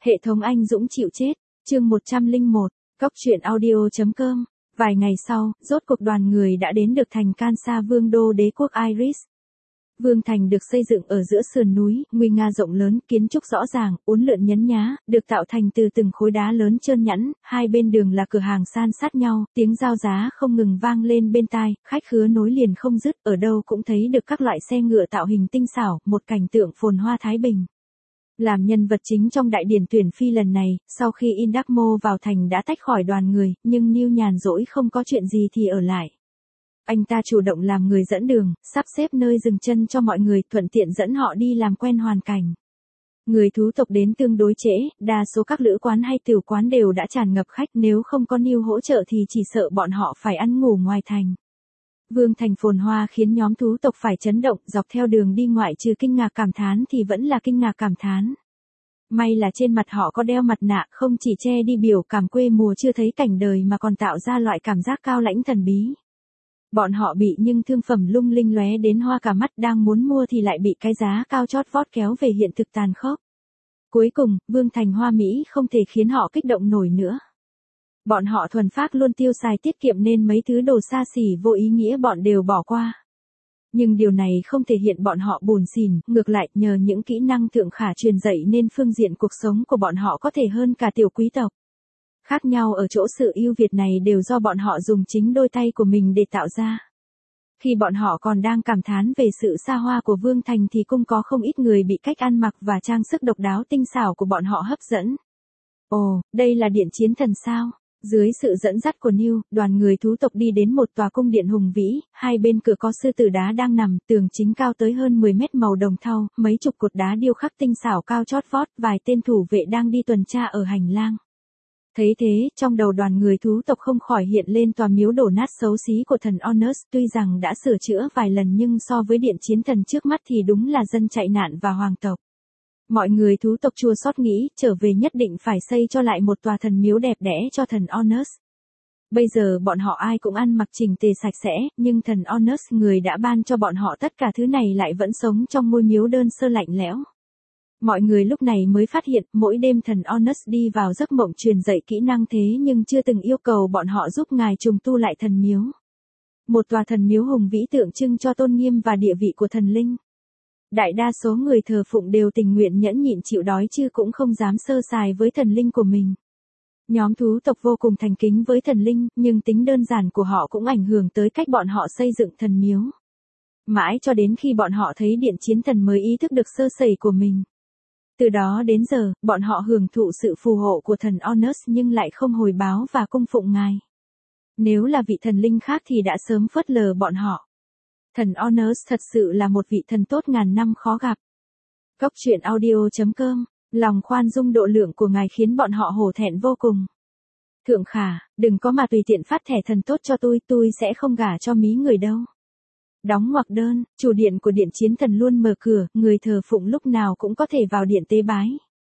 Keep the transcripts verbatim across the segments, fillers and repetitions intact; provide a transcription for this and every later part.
Hệ thống anh Dũng chịu chết, chương một trăm lẻ một, cóc truyện audio chấm com. Vài ngày sau, rốt cuộc đoàn người đã đến được thành Kansa vương đô đế quốc Iris. Vương thành được xây dựng ở giữa sườn núi, nguy nga rộng lớn, kiến trúc rõ ràng, uốn lượn nhấn nhá, được tạo thành từ từng khối đá lớn trơn nhẵn, hai bên đường là cửa hàng san sát nhau, tiếng giao giá không ngừng vang lên bên tai, khách khứa nối liền không dứt, ở đâu cũng thấy được các loại xe ngựa tạo hình tinh xảo, một cảnh tượng phồn hoa thái bình. Làm nhân vật chính trong đại điển tuyển phi lần này, sau khi Indakmo vào thành đã tách khỏi đoàn người, nhưng Neil nhàn rỗi không có chuyện gì thì ở lại. Anh ta chủ động làm người dẫn đường, sắp xếp nơi dừng chân cho mọi người, thuận tiện dẫn họ đi làm quen hoàn cảnh. Người thú tộc đến tương đối trễ, đa số các lữ quán hay tiểu quán đều đã tràn ngập khách, nếu không có Neil hỗ trợ thì chỉ sợ bọn họ phải ăn ngủ ngoài thành. Vương thành phồn hoa khiến nhóm thú tộc phải chấn động, dọc theo đường đi ngoại trừ kinh ngạc cảm thán thì vẫn là kinh ngạc cảm thán. May là trên mặt họ có đeo mặt nạ, không chỉ che đi biểu cảm quê mùa chưa thấy cảnh đời mà còn tạo ra loại cảm giác cao lãnh thần bí. Bọn họ bị nhưng thương phẩm lung linh lóe đến hoa cả mắt, đang muốn mua thì lại bị cái giá cao chót vót kéo về hiện thực tàn khốc. Cuối cùng, Vương thành hoa mỹ không thể khiến họ kích động nổi nữa. Bọn họ thuần phác luôn tiêu xài tiết kiệm nên mấy thứ đồ xa xỉ vô ý nghĩa bọn đều bỏ qua. Nhưng điều này không thể hiện bọn họ buồn xỉn, ngược lại nhờ những kỹ năng thượng khả truyền dạy nên phương diện cuộc sống của bọn họ có thể hơn cả tiểu quý tộc. Khác nhau ở chỗ sự ưu việt này đều do bọn họ dùng chính đôi tay của mình để tạo ra. Khi bọn họ còn đang cảm thán về sự xa hoa của Vương thành thì cũng có không ít người bị cách ăn mặc và trang sức độc đáo tinh xảo của bọn họ hấp dẫn. Ồ, đây là điện chiến thần sao? Dưới sự dẫn dắt của Neil, đoàn người thú tộc đi đến một tòa cung điện hùng vĩ, hai bên cửa có sư tử đá đang nằm, tường chính cao tới hơn mười mét màu đồng thau, mấy chục cột đá điêu khắc tinh xảo cao chót vót, vài tên thủ vệ đang đi tuần tra ở hành lang. Thấy thế, trong đầu đoàn người thú tộc không khỏi hiện lên tòa miếu đổ nát xấu xí của thần Onus, tuy rằng đã sửa chữa vài lần nhưng so với điện chiến thần trước mắt thì đúng là dân chạy nạn và hoàng tộc. Mọi người thú tộc chua xót nghĩ, trở về nhất định phải xây cho lại một tòa thần miếu đẹp đẽ cho thần Onus. Bây giờ bọn họ ai cũng ăn mặc chỉnh tề sạch sẽ, nhưng thần Onus, người đã ban cho bọn họ tất cả thứ này, lại vẫn sống trong ngôi miếu đơn sơ lạnh lẽo. Mọi người lúc này mới phát hiện, mỗi đêm thần Onus đi vào giấc mộng truyền dạy kỹ năng thế nhưng chưa từng yêu cầu bọn họ giúp ngài trùng tu lại thần miếu. Một tòa thần miếu hùng vĩ tượng trưng cho tôn nghiêm và địa vị của thần linh. Đại đa số người thờ phụng đều tình nguyện nhẫn nhịn chịu đói chứ cũng không dám sơ sài với thần linh của mình. Nhóm thú tộc vô cùng thành kính với thần linh, nhưng tính đơn giản của họ cũng ảnh hưởng tới cách bọn họ xây dựng thần miếu. Mãi cho đến khi bọn họ thấy điện chiến thần mới ý thức được sơ sẩy của mình. Từ đó đến giờ, bọn họ hưởng thụ sự phù hộ của thần Onus nhưng lại không hồi báo và cung phụng ngài. Nếu là vị thần linh khác thì đã sớm phớt lờ bọn họ. Thần Onus thật sự là một vị thần tốt ngàn năm khó gặp. Cóc truyện audio chấm com, lòng khoan dung độ lượng của ngài khiến bọn họ hổ thẹn vô cùng. Thượng khả, đừng có mà tùy tiện phát thẻ thần tốt cho tôi, tôi sẽ không gả cho mí người đâu. Đóng ngoặc đơn, chủ điện của điện chiến thần luôn mở cửa, người thờ phụng lúc nào cũng có thể vào điện tế bái.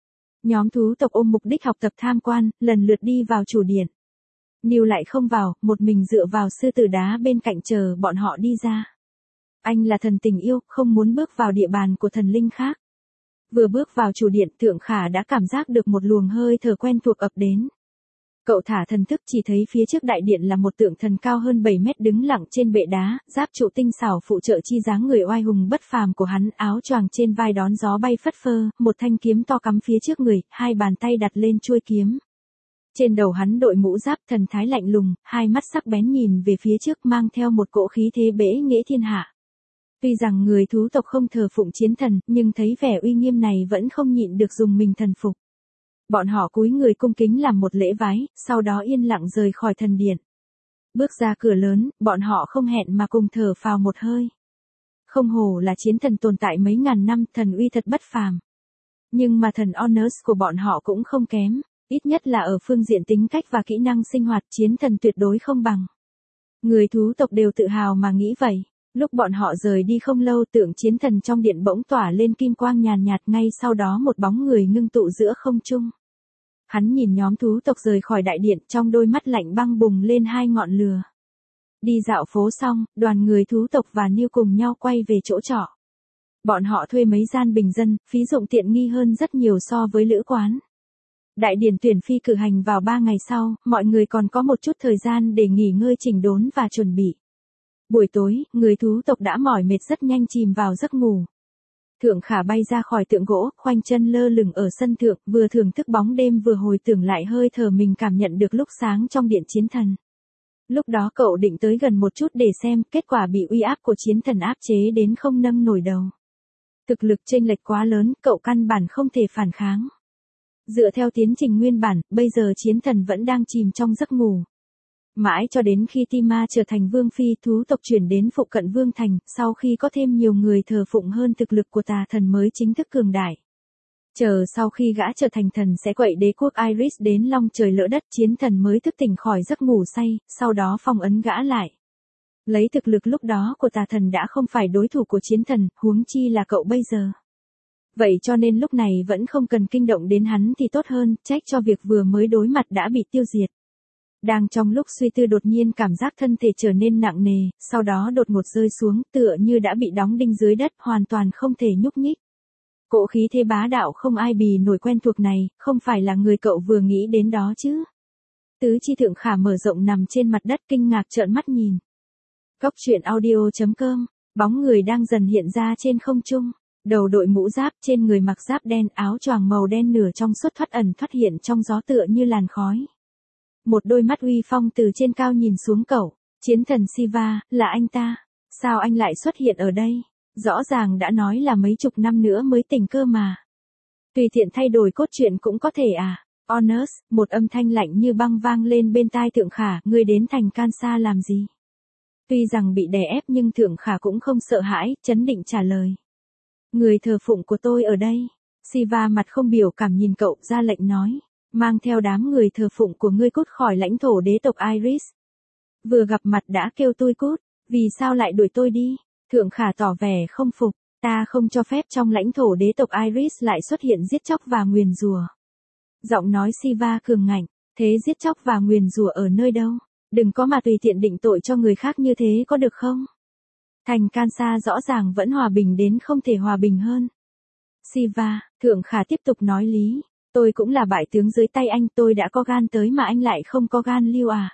Nhóm thú tộc ôm mục đích học tập tham quan, lần lượt đi vào chủ điện. Neil lại không vào, một mình dựa vào sư tử đá bên cạnh chờ bọn họ đi ra. Anh là thần tình yêu, không muốn bước vào địa bàn của thần linh khác. Vừa bước vào chủ điện, Thượng Khả đã cảm giác được một luồng hơi thở quen thuộc ập đến. Cậu thả thần thức chỉ thấy phía trước đại điện là một tượng thần cao hơn bảy mét đứng lặng trên bệ đá, giáp trụ tinh xảo phụ trợ chi dáng người oai hùng bất phàm của hắn, áo choàng trên vai đón gió bay phất phơ, một thanh kiếm to cắm phía trước người, hai bàn tay đặt lên chuôi kiếm. Trên đầu hắn đội mũ giáp, thần thái lạnh lùng, hai mắt sắc bén nhìn về phía trước mang theo một cỗ khí thế bẽ nghễ thiên hạ. Tuy rằng người thú tộc không thờ phụng chiến thần, nhưng thấy vẻ uy nghiêm này vẫn không nhịn được dùng mình thần phục. Bọn họ cúi người cung kính làm một lễ vái, sau đó yên lặng rời khỏi thần điện. Bước ra cửa lớn, bọn họ không hẹn mà cùng thở phào một hơi. Không hổ là chiến thần tồn tại mấy ngàn năm, thần uy thật bất phàm. Nhưng mà thần Onus của bọn họ cũng không kém, ít nhất là ở phương diện tính cách và kỹ năng sinh hoạt, chiến thần tuyệt đối không bằng. Người thú tộc đều tự hào mà nghĩ vậy. Lúc bọn họ rời đi không lâu, tượng chiến thần trong điện bỗng tỏa lên kim quang nhàn nhạt, ngay sau đó một bóng người ngưng tụ giữa không trung. Hắn nhìn nhóm thú tộc rời khỏi đại điện, trong đôi mắt lạnh băng bùng lên hai ngọn lửa. Đi dạo phố xong, đoàn người thú tộc và Neil cùng nhau quay về chỗ trọ. Bọn họ thuê mấy gian bình dân, phí dụng tiện nghi hơn rất nhiều so với lữ quán. Đại điển tuyển phi cử hành vào ba ngày sau, mọi người còn có một chút thời gian để nghỉ ngơi chỉnh đốn và chuẩn bị. Buổi tối, người thú tộc đã mỏi mệt rất nhanh chìm vào giấc ngủ. Thượng Khả bay ra khỏi tượng gỗ, khoanh chân lơ lửng ở sân thượng, vừa thưởng thức bóng đêm vừa hồi tưởng lại hơi thở mình cảm nhận được lúc sáng trong điện chiến thần. Lúc đó cậu định tới gần một chút để xem, kết quả bị uy áp của chiến thần áp chế đến không nâng nổi đầu. Thực lực chênh lệch quá lớn, cậu căn bản không thể phản kháng. Dựa theo tiến trình nguyên bản, bây giờ chiến thần vẫn đang chìm trong giấc ngủ. Mãi cho đến khi Tima trở thành vương phi, thú tộc chuyển đến phụ cận vương thành, sau khi có thêm nhiều người thờ phụng hơn thực lực của tà thần mới chính thức cường đại. Chờ sau khi gã trở thành thần sẽ quậy đế quốc Iris đến long trời lỡ đất, chiến thần mới thức tỉnh khỏi giấc ngủ say, sau đó phong ấn gã lại. Lấy thực lực lúc đó của tà thần đã không phải đối thủ của chiến thần, huống chi là cậu bây giờ. Vậy cho nên lúc này vẫn không cần kinh động đến hắn thì tốt hơn, trách cho việc vừa mới đối mặt đã bị tiêu diệt. Đang trong lúc suy tư đột nhiên cảm giác thân thể trở nên nặng nề, sau đó đột ngột rơi xuống, tựa như đã bị đóng đinh dưới đất, hoàn toàn không thể nhúc nhích. Cỗ khí thế bá đạo không ai bì nổi quen thuộc này, không phải là người cậu vừa nghĩ đến đó chứ. Tứ chi Thượng Khả mở rộng nằm trên mặt đất kinh ngạc trợn mắt nhìn. Cốc truyện audio chấm com, bóng người đang dần hiện ra trên không trung. Đầu đội mũ giáp, trên người mặc giáp đen, áo choàng màu đen nửa trong suốt thoát ẩn thoát hiện trong gió tựa như làn khói. Một đôi mắt uy phong từ trên cao nhìn xuống cậu. Chiến thần Siva, là anh ta. Sao anh lại xuất hiện ở đây? Rõ ràng đã nói là mấy chục năm nữa mới tỉnh cơ mà. Tùy tiện thay đổi cốt truyện cũng có thể à? Honest, một âm thanh lạnh như băng vang lên bên tai Thượng Khả, ngươi đến thành Kansa làm gì? Tuy rằng bị đè ép nhưng Thượng Khả cũng không sợ hãi, chấn định trả lời. Người thờ phụng của tôi ở đây. Siva mặt không biểu cảm nhìn cậu, ra lệnh nói. Mang theo đám người thờ phụng của ngươi cút khỏi lãnh thổ đế tộc Iris. Vừa gặp mặt đã kêu tôi cút, vì sao lại đuổi tôi đi? Thượng Khả tỏ vẻ không phục, ta không cho phép trong lãnh thổ đế tộc Iris lại xuất hiện giết chóc và nguyền rủa. Giọng nói Siva cường ngạnh, thế giết chóc và nguyền rủa ở nơi đâu? Đừng có mà tùy tiện định tội cho người khác như thế có được không? Thành Kansa rõ ràng vẫn hòa bình đến không thể hòa bình hơn. Siva, Thượng Khả tiếp tục nói lý. Tôi cũng là bại tướng dưới tay anh, tôi đã có gan tới mà anh lại không có gan lưu à.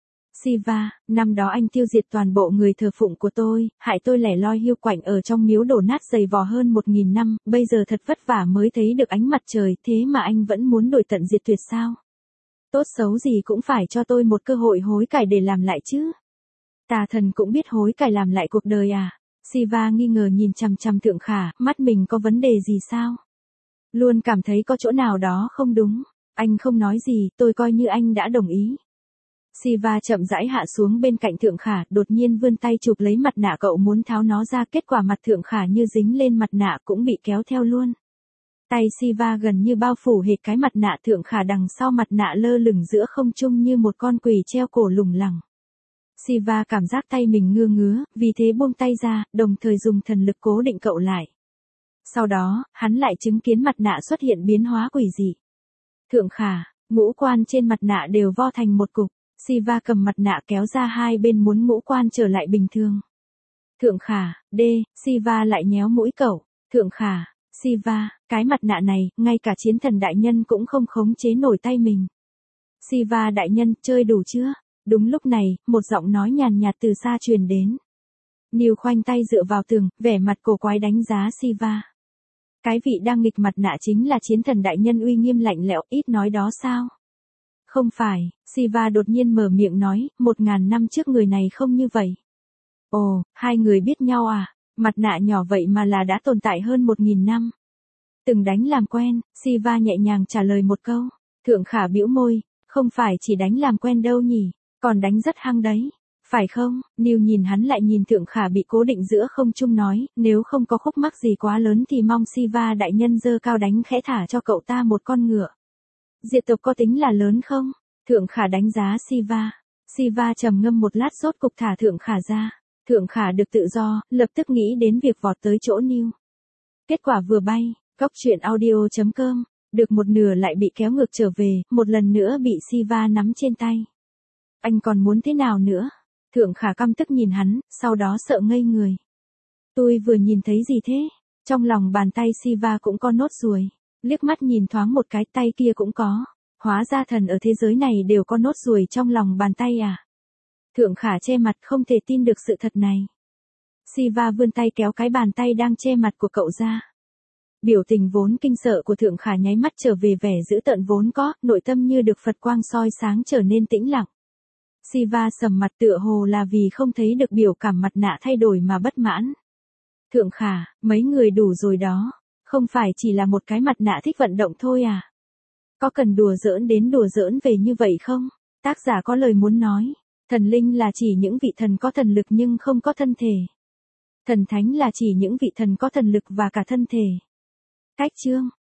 Siva, năm đó anh tiêu diệt toàn bộ người thờ phụng của tôi, hại tôi lẻ loi hiu quạnh ở trong miếu đổ nát dày vò hơn một nghìn năm, bây giờ thật vất vả mới thấy được ánh mặt trời, thế mà anh vẫn muốn đổi tận diệt tuyệt sao? Tốt xấu gì cũng phải cho tôi một cơ hội hối cải để làm lại chứ. Tà thần cũng biết hối cải làm lại cuộc đời à? Siva nghi ngờ nhìn chằm chằm Thượng Khả, mắt mình có vấn đề gì sao? Luôn cảm thấy có chỗ nào đó không đúng. Anh không nói gì, tôi coi như anh đã đồng ý. Siva chậm rãi hạ xuống bên cạnh Thượng Khả, đột nhiên vươn tay chụp lấy mặt nạ cậu muốn tháo nó ra, kết quả mặt Thượng Khả như dính lên mặt nạ cũng bị kéo theo luôn. Tay Siva gần như bao phủ hệt cái mặt nạ, Thượng Khả đằng sau mặt nạ lơ lửng giữa không trung như một con quỷ treo cổ lủng lẳng. Siva cảm giác tay mình ngưa ngứa, vì thế buông tay ra, đồng thời dùng thần lực cố định cậu lại. Sau đó, hắn lại chứng kiến mặt nạ xuất hiện biến hóa quỷ dị. Thượng Khả, ngũ quan trên mặt nạ đều vo thành một cục. Siva cầm mặt nạ kéo ra hai bên muốn ngũ quan trở lại bình thường. Thượng Khả, đê, Siva lại nhéo mũi cậu. Thượng Khả, Siva, cái mặt nạ này, ngay cả chiến thần đại nhân cũng không khống chế nổi tay mình. Siva đại nhân, chơi đủ chưa? Đúng lúc này, một giọng nói nhàn nhạt từ xa truyền đến. Niu khoanh tay dựa vào tường, vẻ mặt cổ quái đánh giá Siva. Cái vị đang nghịch mặt nạ chính là chiến thần đại nhân uy nghiêm lạnh lẽo, ít nói đó sao? Không phải, Siva đột nhiên mở miệng nói, một ngàn năm trước người này không như vậy. Ồ, hai người biết nhau à? Mặt nạ nhỏ vậy mà là đã tồn tại hơn một nghìn năm. Từng đánh làm quen, Siva nhẹ nhàng trả lời một câu. Thượng Khả bĩu môi, không phải chỉ đánh làm quen đâu nhỉ, còn đánh rất hăng đấy. Phải không? Niu nhìn hắn lại nhìn Thượng Khả bị cố định giữa không trung nói, nếu không có khúc mắc gì quá lớn thì mong Siva đại nhân giơ cao đánh khẽ thả cho cậu ta một con ngựa. Diệt tộc có tính là lớn không? Thượng Khả đánh giá Siva. Siva trầm ngâm một lát rốt cục thả Thượng Khả ra. Thượng Khả được tự do, lập tức nghĩ đến việc vọt tới chỗ Niu. Kết quả vừa bay, cốc truyện audio chấm com, được một nửa lại bị kéo ngược trở về, một lần nữa bị Siva nắm trên tay. Anh còn muốn thế nào nữa? Thượng Khả căm tức nhìn hắn, sau đó sợ ngây người. Tôi vừa nhìn thấy gì thế? Trong lòng bàn tay Siva cũng có nốt ruồi. Liếc mắt nhìn thoáng một cái, tay kia cũng có. Hóa ra thần ở thế giới này đều có nốt ruồi trong lòng bàn tay à? Thượng Khả che mặt không thể tin được sự thật này. Siva vươn tay kéo cái bàn tay đang che mặt của cậu ra. Biểu tình vốn kinh sợ của Thượng Khả nháy mắt trở về vẻ dữ tợn vốn có, nội tâm như được Phật quang soi sáng trở nên tĩnh lặng. Siva sầm mặt tựa hồ là vì không thấy được biểu cảm mặt nạ thay đổi mà bất mãn. Thượng Khả, mấy người đủ rồi đó, không phải chỉ là một cái mặt nạ thích vận động thôi à? Có cần đùa giỡn đến đùa giỡn về như vậy không? Tác giả có lời muốn nói, thần linh là chỉ những vị thần có thần lực nhưng không có thân thể. Thần thánh là chỉ những vị thần có thần lực và cả thân thể. Cách chương